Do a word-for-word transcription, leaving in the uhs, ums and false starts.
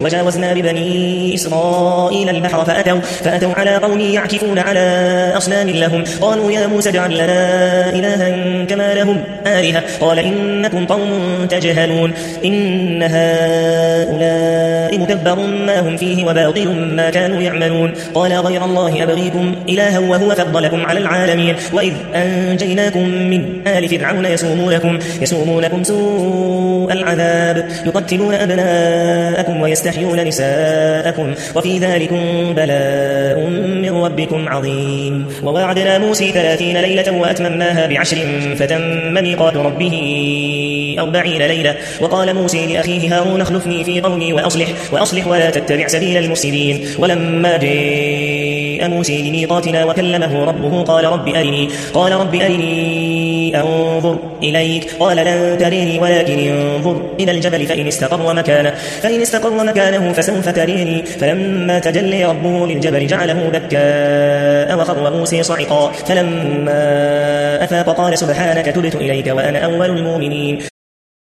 وجاوزنا ببني إسرائيل البحر فأتوا, فأتوا على قوم يعكفون على أصنام لهم قالوا يا موسى اجعل لنا إلها كما لهم آلهة قال إنكم قوم تجهلون إن هؤلاء متبر ما هم فيه وباطل ما كانوا يعملون قال غير الله أبغيكم إلها وهو فضلكم على العالمين وإذ أنجيناكم من آل فرعون يسومونكم, يسومونكم سوء العذاب يقتلون أبناءكم ويستحيون يستحيون نساءكم وفي ذلكم بلاء من ربكم عظيم ووعدنا موسى ثلاثين ليلة وأتممناها بعشر فتم ميقات ربه أربعين ليلة وقال موسى لأخيه هارون اخلفني في قومي وأصلح, وأصلح ولا تتبع سبيل المفسدين ولما جاء موسى لميقاتنا وكلمه ربه قال رب أرني, قال رب أرني أنظر إليك قال لن تريني ولكن انظر إلى الجبل فإن استقر مكانه, فإن استقر مكانه فسوف تريني فلما تجلي ربه للجبل جعله دكاء وخر موسى صعقا فلما أفاق قال سبحانك تبت إليك وأنا أول المؤمنين.